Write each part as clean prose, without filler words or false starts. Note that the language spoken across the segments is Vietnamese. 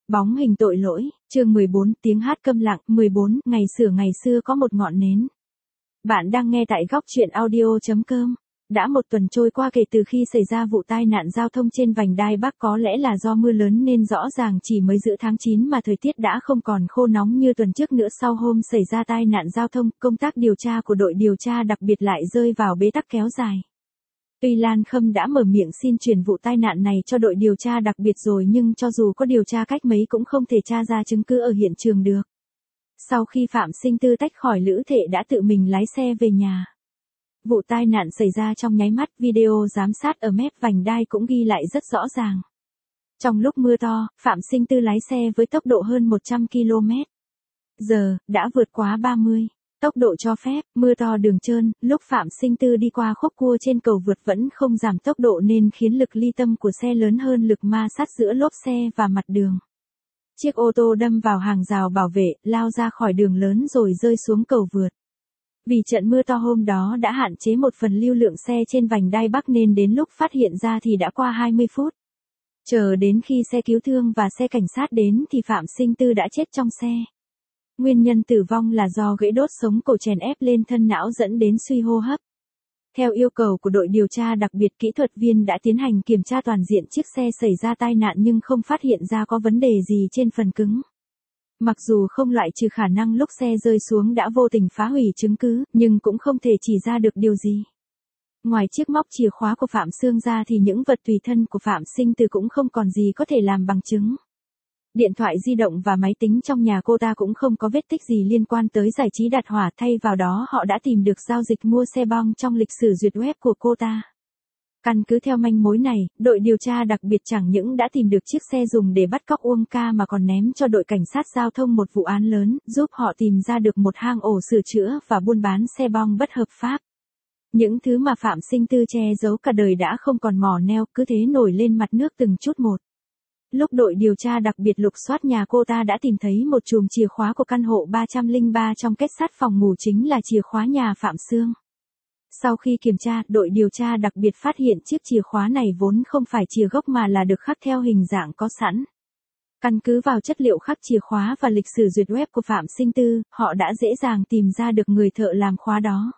Bóng hình tội lỗi, chương 14, tiếng hát câm lặng, 14, ngày xưa có một ngọn nến. Bạn đang nghe tại góc truyện audio.com. Đã một tuần trôi qua kể từ khi xảy ra vụ tai nạn giao thông trên vành đai Bắc, có lẽ là do mưa lớn nên rõ ràng chỉ mới giữa tháng 9 mà thời tiết đã không còn khô nóng như tuần trước nữa. Sau hôm xảy ra tai nạn giao thông, công tác điều tra của đội điều tra đặc biệt lại rơi vào bế tắc kéo dài. Tuy Lan Khâm đã mở miệng xin chuyển vụ tai nạn này cho đội điều tra đặc biệt rồi, nhưng cho dù có điều tra cách mấy cũng không thể tra ra chứng cứ ở hiện trường được. Sau khi Phạm Sinh Tư tách khỏi Lữ Thệ đã tự mình lái xe về nhà. Vụ tai nạn xảy ra trong nháy mắt, video giám sát ở mép vành đai cũng ghi lại rất rõ ràng. Trong lúc mưa to, Phạm Sinh Tư lái xe với tốc độ hơn 100 km/h, đã vượt quá 30 tốc độ cho phép. Mưa to đường trơn, lúc Phạm Sinh Tư đi qua khúc cua trên cầu vượt vẫn không giảm tốc độ nên khiến lực ly tâm của xe lớn hơn lực ma sát giữa lốp xe và mặt đường. Chiếc ô tô đâm vào hàng rào bảo vệ, lao ra khỏi đường lớn rồi rơi xuống cầu vượt. Vì trận mưa to hôm đó đã hạn chế một phần lưu lượng xe trên vành đai Bắc nên đến lúc phát hiện ra thì đã qua 20 phút. Chờ đến khi xe cứu thương và xe cảnh sát đến thì Phạm Sinh Tư đã chết trong xe. Nguyên nhân tử vong là do gãy đốt sống cổ chèn ép lên thân não dẫn đến suy hô hấp. Theo yêu cầu của đội điều tra đặc biệt, kỹ thuật viên đã tiến hành kiểm tra toàn diện chiếc xe xảy ra tai nạn nhưng không phát hiện ra có vấn đề gì trên phần cứng. Mặc dù không loại trừ khả năng lúc xe rơi xuống đã vô tình phá hủy chứng cứ, nhưng cũng không thể chỉ ra được điều gì. Ngoài chiếc móc chìa khóa của Phạm Sương ra thì những vật tùy thân của Phạm Sinh Tư cũng không còn gì có thể làm bằng chứng. Điện thoại di động và máy tính trong nhà cô ta cũng không có vết tích gì liên quan tới giải trí Đạt Hỏa, thay vào đó họ đã tìm được giao dịch mua xe bong trong lịch sử duyệt web của cô ta. Căn cứ theo manh mối này, đội điều tra đặc biệt chẳng những đã tìm được chiếc xe dùng để bắt cóc Uông Ca mà còn ném cho đội cảnh sát giao thông một vụ án lớn, giúp họ tìm ra được một hang ổ sửa chữa và buôn bán xe bong bất hợp pháp. Những thứ mà Phạm Sinh Tư che giấu cả đời đã không còn mỏ neo, cứ thế nổi lên mặt nước từng chút một. Lúc đội điều tra đặc biệt lục soát nhà cô ta đã tìm thấy một chùm chìa khóa của căn hộ 303 trong kết sắt phòng ngủ, chính là chìa khóa nhà Phạm Sương. Sau khi kiểm tra, đội điều tra đặc biệt phát hiện chiếc chìa khóa này vốn không phải chìa gốc mà là được khắc theo hình dạng có sẵn. Căn cứ vào chất liệu khắc chìa khóa và lịch sử duyệt web của Phạm Sinh Tư, họ đã dễ dàng tìm ra được người thợ làm khóa đó.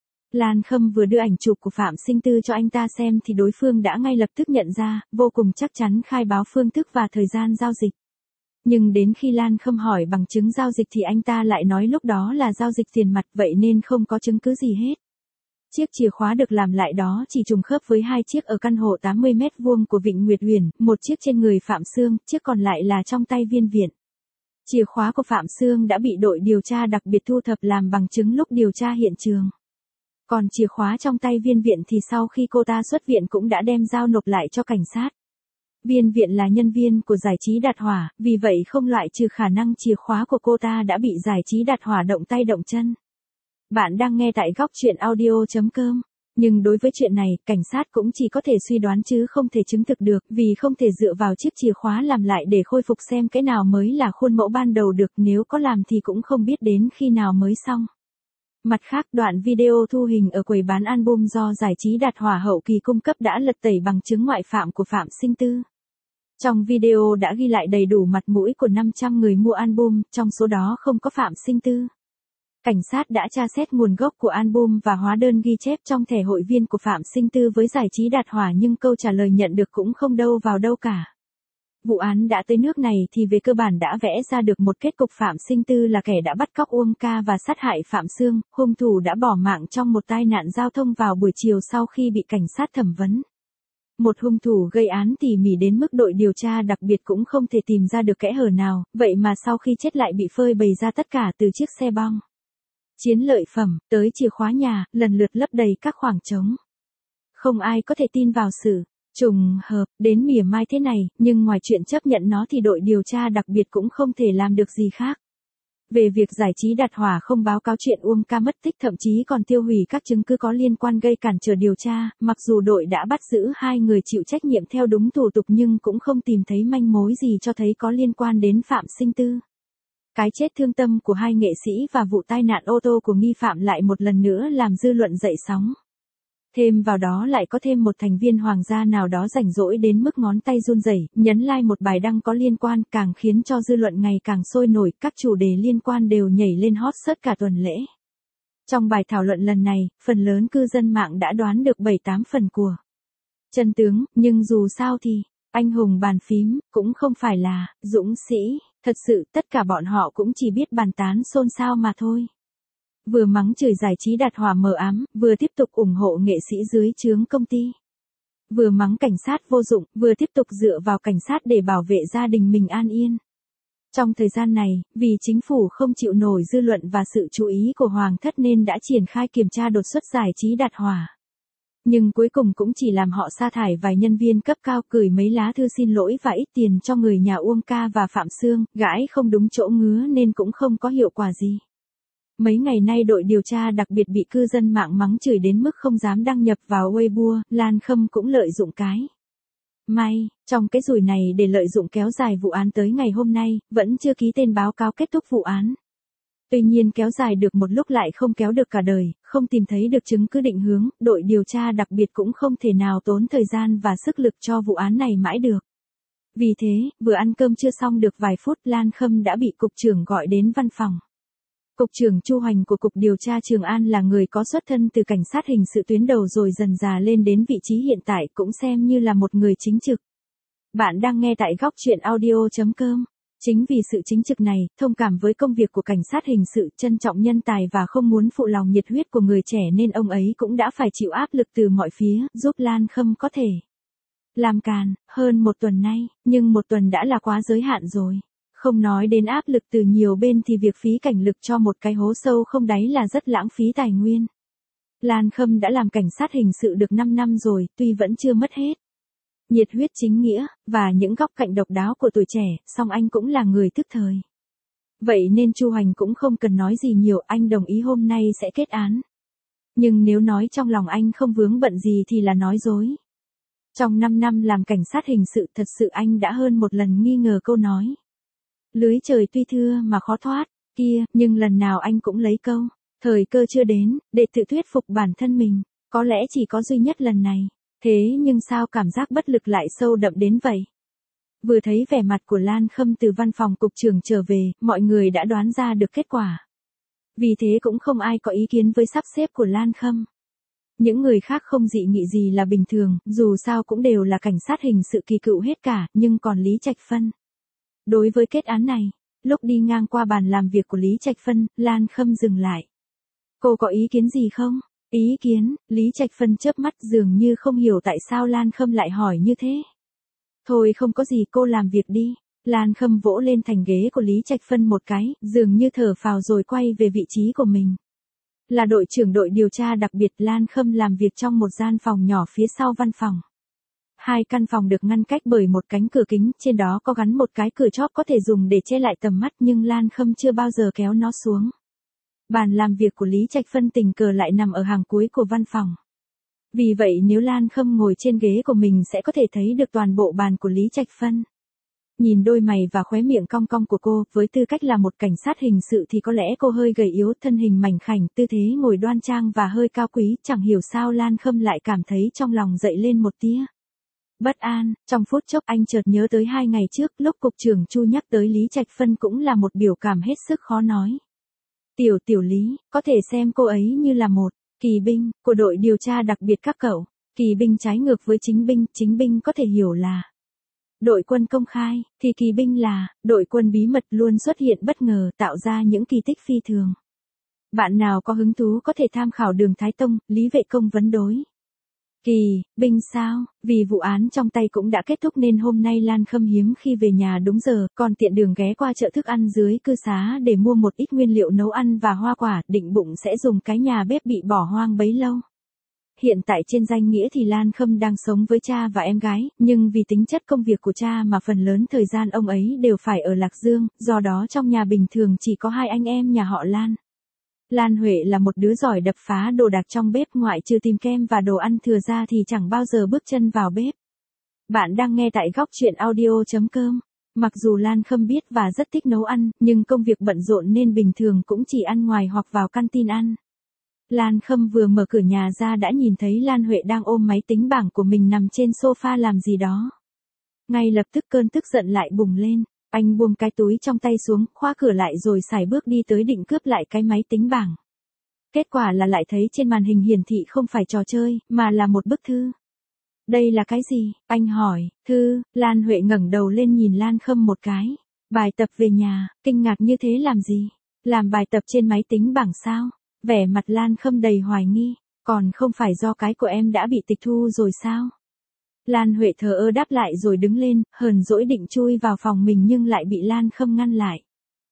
Lan Khâm vừa đưa ảnh chụp của Phạm Sinh Tư cho anh ta xem thì đối phương đã ngay lập tức nhận ra, vô cùng chắc chắn khai báo phương thức và thời gian giao dịch. Nhưng đến khi Lan Khâm hỏi bằng chứng giao dịch thì anh ta lại nói lúc đó là giao dịch tiền mặt, vậy nên không có chứng cứ gì hết. Chiếc chìa khóa được làm lại đó chỉ trùng khớp với hai chiếc ở căn hộ 80 m2 của Vịnh Nguyệt Huyền, một chiếc trên người Phạm Sương, chiếc còn lại là trong tay Viên Viện. Chìa khóa của Phạm Sương đã bị đội điều tra đặc biệt thu thập làm bằng chứng lúc điều tra hiện trường. Còn chìa khóa trong tay Viên Viện thì sau khi cô ta xuất viện cũng đã đem giao nộp lại cho cảnh sát. Viên Viện là nhân viên của giải trí Đạt Hỏa, vì vậy không loại trừ khả năng chìa khóa của cô ta đã bị giải trí Đạt Hỏa động tay động chân. Bạn đang nghe tại góc truyện audio.com. Nhưng đối với chuyện này, cảnh sát cũng chỉ có thể suy đoán chứ không thể chứng thực được, vì không thể dựa vào chiếc chìa khóa làm lại để khôi phục xem cái nào mới là khuôn mẫu ban đầu được, nếu có làm thì cũng không biết đến khi nào mới xong. Mặt khác, đoạn video thu hình ở quầy bán album do giải trí Đạt Hỏa hậu kỳ cung cấp đã lật tẩy bằng chứng ngoại phạm của Phạm Sinh Tư. Trong video đã ghi lại đầy đủ mặt mũi của 500 người mua album, trong số đó không có Phạm Sinh Tư. Cảnh sát đã tra xét nguồn gốc của album và hóa đơn ghi chép trong thẻ hội viên của Phạm Sinh Tư với giải trí Đạt Hỏa, nhưng câu trả lời nhận được cũng không đâu vào đâu cả. Vụ án đã tới nước này thì về cơ bản đã vẽ ra được một kết cục: Phạm Sinh Tư là kẻ đã bắt cóc Uông Ca và sát hại Phạm Sương, hung thủ đã bỏ mạng trong một tai nạn giao thông vào buổi chiều sau khi bị cảnh sát thẩm vấn. Một hung thủ gây án tỉ mỉ đến mức đội điều tra đặc biệt cũng không thể tìm ra được kẽ hở nào, vậy mà sau khi chết lại bị phơi bày ra tất cả từ chiếc xe bong, chiến lợi phẩm, tới chìa khóa nhà, lần lượt lấp đầy các khoảng trống. Không ai có thể tin vào sự trùng hợp đến mỉa mai thế này, nhưng ngoài chuyện chấp nhận nó thì đội điều tra đặc biệt cũng không thể làm được gì khác. Về việc giải trí Đạt Hỏa không báo cáo chuyện Uông Ca mất tích, thậm chí còn tiêu hủy các chứng cứ có liên quan gây cản trở điều tra, mặc dù đội đã bắt giữ hai người chịu trách nhiệm theo đúng thủ tục nhưng cũng không tìm thấy manh mối gì cho thấy có liên quan đến Phạm Sinh Tư. Cái chết thương tâm của hai nghệ sĩ và vụ tai nạn ô tô của nghi phạm lại một lần nữa làm dư luận dậy sóng. Thêm vào đó lại có thêm một thành viên hoàng gia nào đó rảnh rỗi đến mức ngón tay run rẩy, nhấn like một bài đăng có liên quan, càng khiến cho dư luận ngày càng sôi nổi, các chủ đề liên quan đều nhảy lên hot search cả tuần lễ. Trong bài thảo luận lần này, phần lớn cư dân mạng đã đoán được 7-8 phần của chân tướng, nhưng dù sao thì, anh hùng bàn phím, cũng không phải là dũng sĩ, thật sự tất cả bọn họ cũng chỉ biết bàn tán xôn xao mà thôi. Vừa mắng chửi giải trí Đạt Hỏa mờ ám, vừa tiếp tục ủng hộ nghệ sĩ dưới trướng công ty. Vừa mắng cảnh sát vô dụng, vừa tiếp tục dựa vào cảnh sát để bảo vệ gia đình mình an yên. Trong thời gian này, vì chính phủ không chịu nổi dư luận và sự chú ý của Hoàng thất nên đã triển khai kiểm tra đột xuất giải trí Đạt Hỏa. Nhưng cuối cùng cũng chỉ làm họ sa thải vài nhân viên cấp cao, gửi mấy lá thư xin lỗi và ít tiền cho người nhà Uông Ca và Phạm Sương, gãi không đúng chỗ ngứa nên cũng không có hiệu quả gì. Mấy ngày nay đội điều tra đặc biệt bị cư dân mạng mắng chửi đến mức không dám đăng nhập vào Weibo, Lan Khâm cũng lợi dụng cái may, trong cái rủi này để lợi dụng kéo dài vụ án tới ngày hôm nay, vẫn chưa ký tên báo cáo kết thúc vụ án. Tuy nhiên kéo dài được một lúc lại không kéo được cả đời, không tìm thấy được chứng cứ định hướng, đội điều tra đặc biệt cũng không thể nào tốn thời gian và sức lực cho vụ án này mãi được. Vì thế, vừa ăn cơm chưa xong được vài phút, Lan Khâm đã bị cục trưởng gọi đến văn phòng. Cục trưởng Chu Hoành của Cục Điều tra Trường An là người có xuất thân từ cảnh sát hình sự tuyến đầu rồi dần dà lên đến vị trí hiện tại, cũng xem như là một người chính trực. Bạn đang nghe tại góc truyện audio.com. Chính vì sự chính trực này, thông cảm với công việc của cảnh sát hình sự, trân trọng nhân tài và không muốn phụ lòng nhiệt huyết của người trẻ nên ông ấy cũng đã phải chịu áp lực từ mọi phía, giúp Lan Khâm có thể làm càn, hơn một tuần nay, nhưng một tuần đã là quá giới hạn rồi. Không nói đến áp lực từ nhiều bên thì việc phí cảnh lực cho một cái hố sâu không đáy là rất lãng phí tài nguyên. Lan Khâm đã làm cảnh sát hình sự được 5 năm rồi, tuy vẫn chưa mất hết nhiệt huyết chính nghĩa, và những góc cạnh độc đáo của tuổi trẻ, song anh cũng là người thức thời. Vậy nên Chu Hoành cũng không cần nói gì nhiều, anh đồng ý hôm nay sẽ kết án. Nhưng nếu nói trong lòng anh không vướng bận gì thì là nói dối. Trong 5 năm làm cảnh sát hình sự thật sự anh đã hơn một lần nghi ngờ câu nói. Lưới trời tuy thưa mà khó thoát, kia, nhưng lần nào anh cũng lấy câu, thời cơ chưa đến, để tự thuyết phục bản thân mình, có lẽ chỉ có duy nhất lần này. Thế nhưng sao cảm giác bất lực lại sâu đậm đến vậy? Vừa thấy vẻ mặt của Lan Khâm từ văn phòng cục trưởng trở về, mọi người đã đoán ra được kết quả. Vì thế cũng không ai có ý kiến với sắp xếp của Lan Khâm. Những người khác không dị nghị gì là bình thường, dù sao cũng đều là cảnh sát hình sự kỳ cựu hết cả, nhưng còn Lý Trạch Phân. Đối với kết án này, lúc đi ngang qua bàn làm việc của Lý Trạch Phân, Lan Khâm dừng lại. Cô có ý kiến gì không? Ý kiến, Lý Trạch Phân chớp mắt dường như không hiểu tại sao Lan Khâm lại hỏi như thế. Thôi không có gì, cô làm việc đi. Lan Khâm vỗ lên thành ghế của Lý Trạch Phân một cái, dường như thở phào rồi quay về vị trí của mình. Là đội trưởng đội điều tra đặc biệt, Lan Khâm làm việc trong một gian phòng nhỏ phía sau văn phòng. Hai căn phòng được ngăn cách bởi một cánh cửa kính, trên đó có gắn một cái cửa chóp có thể dùng để che lại tầm mắt nhưng Lan Khâm chưa bao giờ kéo nó xuống. Bàn làm việc của Lý Trạch Phân tình cờ lại nằm ở hàng cuối của văn phòng. Vì vậy nếu Lan Khâm ngồi trên ghế của mình sẽ có thể thấy được toàn bộ bàn của Lý Trạch Phân. Nhìn đôi mày và khóe miệng cong cong của cô, với tư cách là một cảnh sát hình sự thì có lẽ cô hơi gầy yếu, thân hình mảnh khảnh, tư thế ngồi đoan trang và hơi cao quý, chẳng hiểu sao Lan Khâm lại cảm thấy trong lòng dậy lên một tia bất an. Trong phút chốc anh chợt nhớ tới 2 ngày trước, lúc cục trưởng Chu nhắc tới Lý Trạch Phân cũng là một biểu cảm hết sức khó nói. Tiểu Lý, có thể xem cô ấy như là một kỳ binh của đội điều tra đặc biệt các cậu. Kỳ binh trái ngược với chính binh có thể hiểu là đội quân công khai, thì kỳ binh là đội quân bí mật luôn xuất hiện bất ngờ, tạo ra những kỳ tích phi thường. Bạn nào có hứng thú có thể tham khảo Đường Thái Tông, Lý Vệ Công vấn đối. Kỳ binh sao? Vì vụ án trong tay cũng đã kết thúc nên hôm nay Lan Khâm hiếm khi về nhà đúng giờ, còn tiện đường ghé qua chợ thức ăn dưới cư xá để mua một ít nguyên liệu nấu ăn và hoa quả, định bụng sẽ dùng cái nhà bếp bị bỏ hoang bấy lâu. Hiện tại trên danh nghĩa thì Lan Khâm đang sống với cha và em gái, nhưng vì tính chất công việc của cha mà phần lớn thời gian ông ấy đều phải ở Lạc Dương, do đó trong nhà bình thường chỉ có 2 anh em nhà họ Lan. Lan Huệ là một đứa giỏi đập phá đồ đạc trong bếp, ngoại trừ tìm kem và đồ ăn thừa ra thì chẳng bao giờ bước chân vào bếp. Bạn đang nghe tại góc truyện audio.com. Mặc dù Lan Khâm biết và rất thích nấu ăn, nhưng công việc bận rộn nên bình thường cũng chỉ ăn ngoài hoặc vào canteen ăn. Lan Khâm vừa mở cửa nhà ra đã nhìn thấy Lan Huệ đang ôm máy tính bảng của mình nằm trên sofa làm gì đó. Ngay lập tức cơn tức giận lại bùng lên, anh buông cái túi trong tay xuống, khóa cửa lại rồi sải bước đi tới định cướp lại cái máy tính bảng. Kết quả là lại thấy trên màn hình hiển thị không phải trò chơi, mà là một bức thư. Đây là cái gì? Anh hỏi. Thư. Lan Huệ ngẩng đầu lên nhìn Lan Khâm một cái. Bài tập về nhà. Kinh ngạc như thế làm gì? Làm bài tập trên máy tính bảng sao? Vẻ mặt Lan Khâm đầy hoài nghi. Còn không phải do cái của em đã bị tịch thu rồi sao? Lan Huệ thờ ơ đáp lại rồi đứng lên, hờn dỗi định chui vào phòng mình nhưng lại bị Lan Khâm ngăn lại.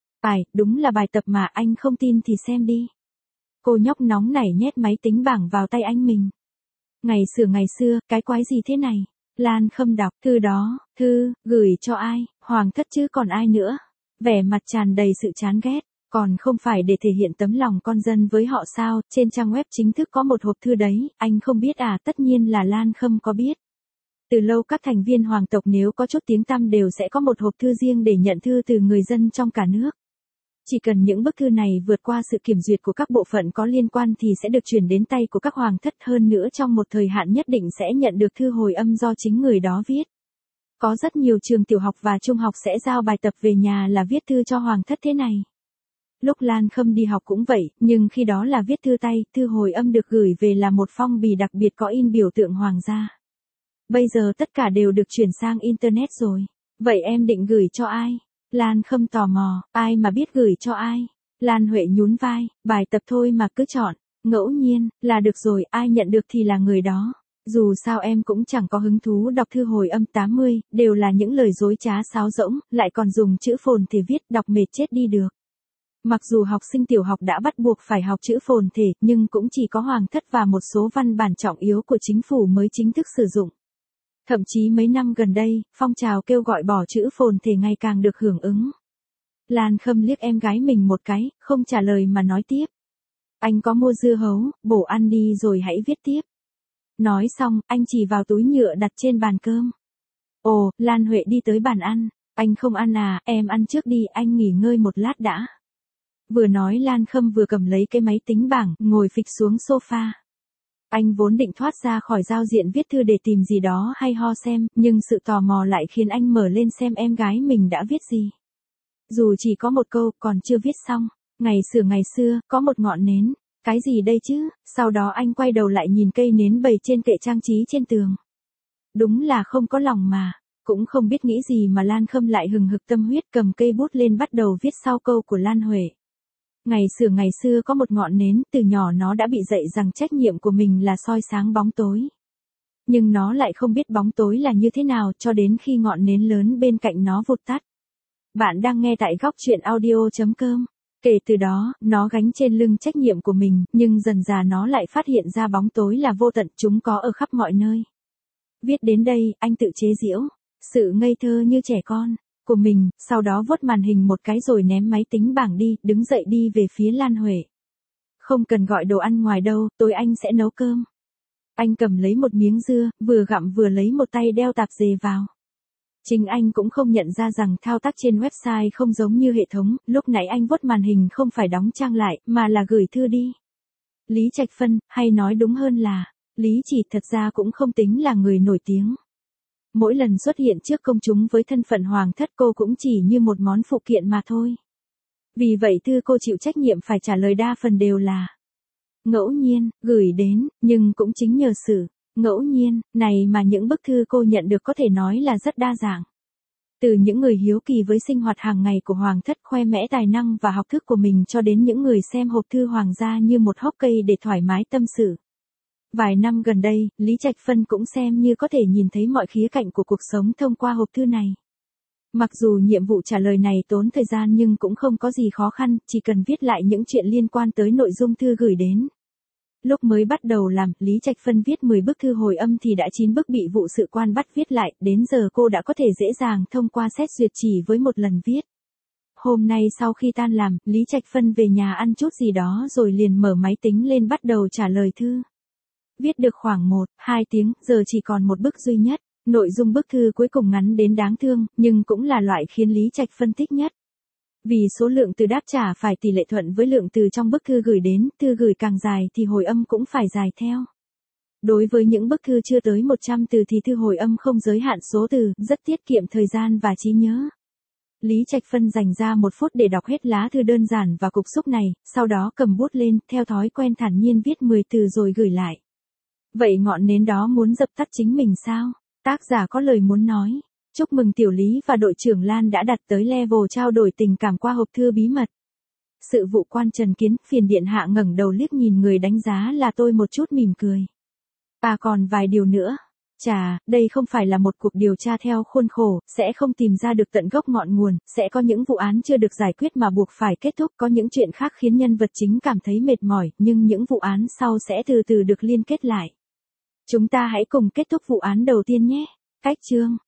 Đúng là bài tập mà, anh không tin thì xem đi. Cô nhóc nóng nảy nhét máy tính bảng vào tay anh mình. Ngày xưa, cái quái gì thế này? Lan Khâm đọc, thư đó, gửi cho ai, Hoàng thất chứ còn ai nữa. Vẻ mặt tràn đầy sự chán ghét, còn không phải để thể hiện tấm lòng con dân với họ sao, trên trang web chính thức có một hộp thư đấy, anh không biết à? Tất nhiên là Lan Khâm có biết. Từ lâu các thành viên hoàng tộc nếu có chút tiếng tăm đều sẽ có một hộp thư riêng để nhận thư từ người dân trong cả nước. Chỉ cần những bức thư này vượt qua sự kiểm duyệt của các bộ phận có liên quan thì sẽ được chuyển đến tay của các hoàng thất, hơn nữa trong một thời hạn nhất định sẽ nhận được thư hồi âm do chính người đó viết. Có rất nhiều trường tiểu học và trung học sẽ giao bài tập về nhà là viết thư cho hoàng thất thế này. Lúc Lan Khâm đi học cũng vậy, nhưng khi đó là viết thư tay, thư hồi âm được gửi về là một phong bì đặc biệt có in biểu tượng hoàng gia. Bây giờ tất cả đều được chuyển sang Internet rồi. Vậy em định gửi cho ai? Lan Khâm tò mò, ai mà biết gửi cho ai? Lan Huệ nhún vai, bài tập thôi mà cứ chọn, ngẫu nhiên, là được rồi, ai nhận được thì là người đó. Dù sao em cũng chẳng có hứng thú đọc thư hồi âm 80, đều là những lời dối trá sáo rỗng, lại còn dùng chữ phồn thể viết, đọc mệt chết đi được. Mặc dù học sinh tiểu học đã bắt buộc phải học chữ phồn thể, nhưng cũng chỉ có hoàng thất và một số văn bản trọng yếu của chính phủ mới chính thức sử dụng. Thậm chí mấy năm gần đây, phong trào kêu gọi bỏ chữ phồn thể ngày càng được hưởng ứng. Lan Khâm liếc em gái mình một cái, không trả lời mà nói tiếp. Anh có mua dưa hấu, bổ ăn đi rồi hãy viết tiếp. Nói xong, anh chỉ vào túi nhựa đặt trên bàn cơm. Ồ, Lan Huệ đi tới bàn ăn. Anh không ăn à, em ăn trước đi, anh nghỉ ngơi một lát đã. Vừa nói Lan Khâm vừa cầm lấy cái máy tính bảng, ngồi phịch xuống sofa. Anh vốn định thoát ra khỏi giao diện viết thư để tìm gì đó hay ho xem, nhưng sự tò mò lại khiến anh mở lên xem em gái mình đã viết gì. Dù chỉ có một câu, còn chưa viết xong. Ngày xưa, có một ngọn nến. Cái gì đây chứ? Sau đó anh quay đầu lại nhìn cây nến bày trên kệ trang trí trên tường. Đúng là không có lòng mà. Cũng không biết nghĩ gì mà Lan Khâm lại hừng hực tâm huyết cầm cây bút lên bắt đầu viết sau câu của Lan Huệ. Ngày xưa có một ngọn nến, từ nhỏ nó đã bị dạy rằng trách nhiệm của mình là soi sáng bóng tối. Nhưng nó lại không biết bóng tối là như thế nào cho đến khi ngọn nến lớn bên cạnh nó vụt tắt. Bạn đang nghe tại góc truyện audio.com. Kể từ đó, nó gánh trên lưng trách nhiệm của mình, nhưng dần dà nó lại phát hiện ra bóng tối là vô tận, chúng có ở khắp mọi nơi. Viết đến đây, anh tự chế giễu sự ngây thơ như trẻ con của mình, sau đó vuốt màn hình một cái rồi ném máy tính bảng đi, đứng dậy đi về phía Lan Huệ. Không cần gọi đồ ăn ngoài đâu, tối anh sẽ nấu cơm. Anh cầm lấy một miếng dưa, vừa gặm vừa lấy một tay đeo tạp dề vào. Chính anh cũng không nhận ra rằng thao tác trên website không giống như hệ thống, lúc nãy anh vuốt màn hình không phải đóng trang lại, mà là gửi thư đi. Lý Trạch Phân, hay nói đúng hơn là, Lý Chỉ thật ra cũng không tính là người nổi tiếng. Mỗi lần xuất hiện trước công chúng với thân phận hoàng thất cô cũng chỉ như một món phụ kiện mà thôi. Vì vậy thư cô chịu trách nhiệm phải trả lời đa phần đều là ngẫu nhiên, gửi đến, nhưng cũng chính nhờ sự ngẫu nhiên này mà những bức thư cô nhận được có thể nói là rất đa dạng. Từ những người hiếu kỳ với sinh hoạt hàng ngày của hoàng thất khoe mẽ tài năng và học thức của mình cho đến những người xem hộp thư hoàng gia như một hốc cây để thoải mái tâm sự. Vài năm gần đây, Lý Trạch Phân cũng xem như có thể nhìn thấy mọi khía cạnh của cuộc sống thông qua hộp thư này. Mặc dù nhiệm vụ trả lời này tốn thời gian nhưng cũng không có gì khó khăn, chỉ cần viết lại những chuyện liên quan tới nội dung thư gửi đến. Lúc mới bắt đầu làm, Lý Trạch Phân viết 10 bức thư hồi âm thì đã 9 bức bị vụ sự quan bắt viết lại, đến giờ cô đã có thể dễ dàng thông qua xét duyệt chỉ với một lần viết. Hôm nay sau khi tan làm, Lý Trạch Phân về nhà ăn chút gì đó rồi liền mở máy tính lên bắt đầu trả lời thư. Viết được khoảng 1-2 tiếng, giờ chỉ còn một bức duy nhất. Nội dung bức thư cuối cùng ngắn đến đáng thương, nhưng cũng là loại khiến Lý Trạch Phân thích nhất. Vì số lượng từ đáp trả phải tỷ lệ thuận với lượng từ trong bức thư gửi đến, thư gửi càng dài thì hồi âm cũng phải dài theo. Đối với những bức thư chưa tới 100 từ thì thư hồi âm không giới hạn số từ, rất tiết kiệm thời gian và trí nhớ. Lý Trạch Phân dành ra 1 phút để đọc hết lá thư đơn giản và cục xúc này, sau đó cầm bút lên, theo thói quen thản nhiên viết 10 từ rồi gửi lại. Vậy ngọn nến đó muốn dập tắt chính mình sao? Tác giả có lời muốn nói. Chúc mừng Tiểu Lý và đội trưởng Lan đã đạt tới level trao đổi tình cảm qua hộp thư bí mật. Sự vụ quan Trần Kiến, phiền điện hạ ngẩng đầu liếc nhìn người đánh giá là tôi một chút mỉm cười. Còn vài điều nữa. Chà, đây không phải là một cuộc điều tra theo khuôn khổ, sẽ không tìm ra được tận gốc ngọn nguồn, sẽ có những vụ án chưa được giải quyết mà buộc phải kết thúc, có những chuyện khác khiến nhân vật chính cảm thấy mệt mỏi, nhưng những vụ án sau sẽ từ từ được liên kết lại. Chúng ta hãy cùng kết thúc vụ án đầu tiên nhé. Cách chương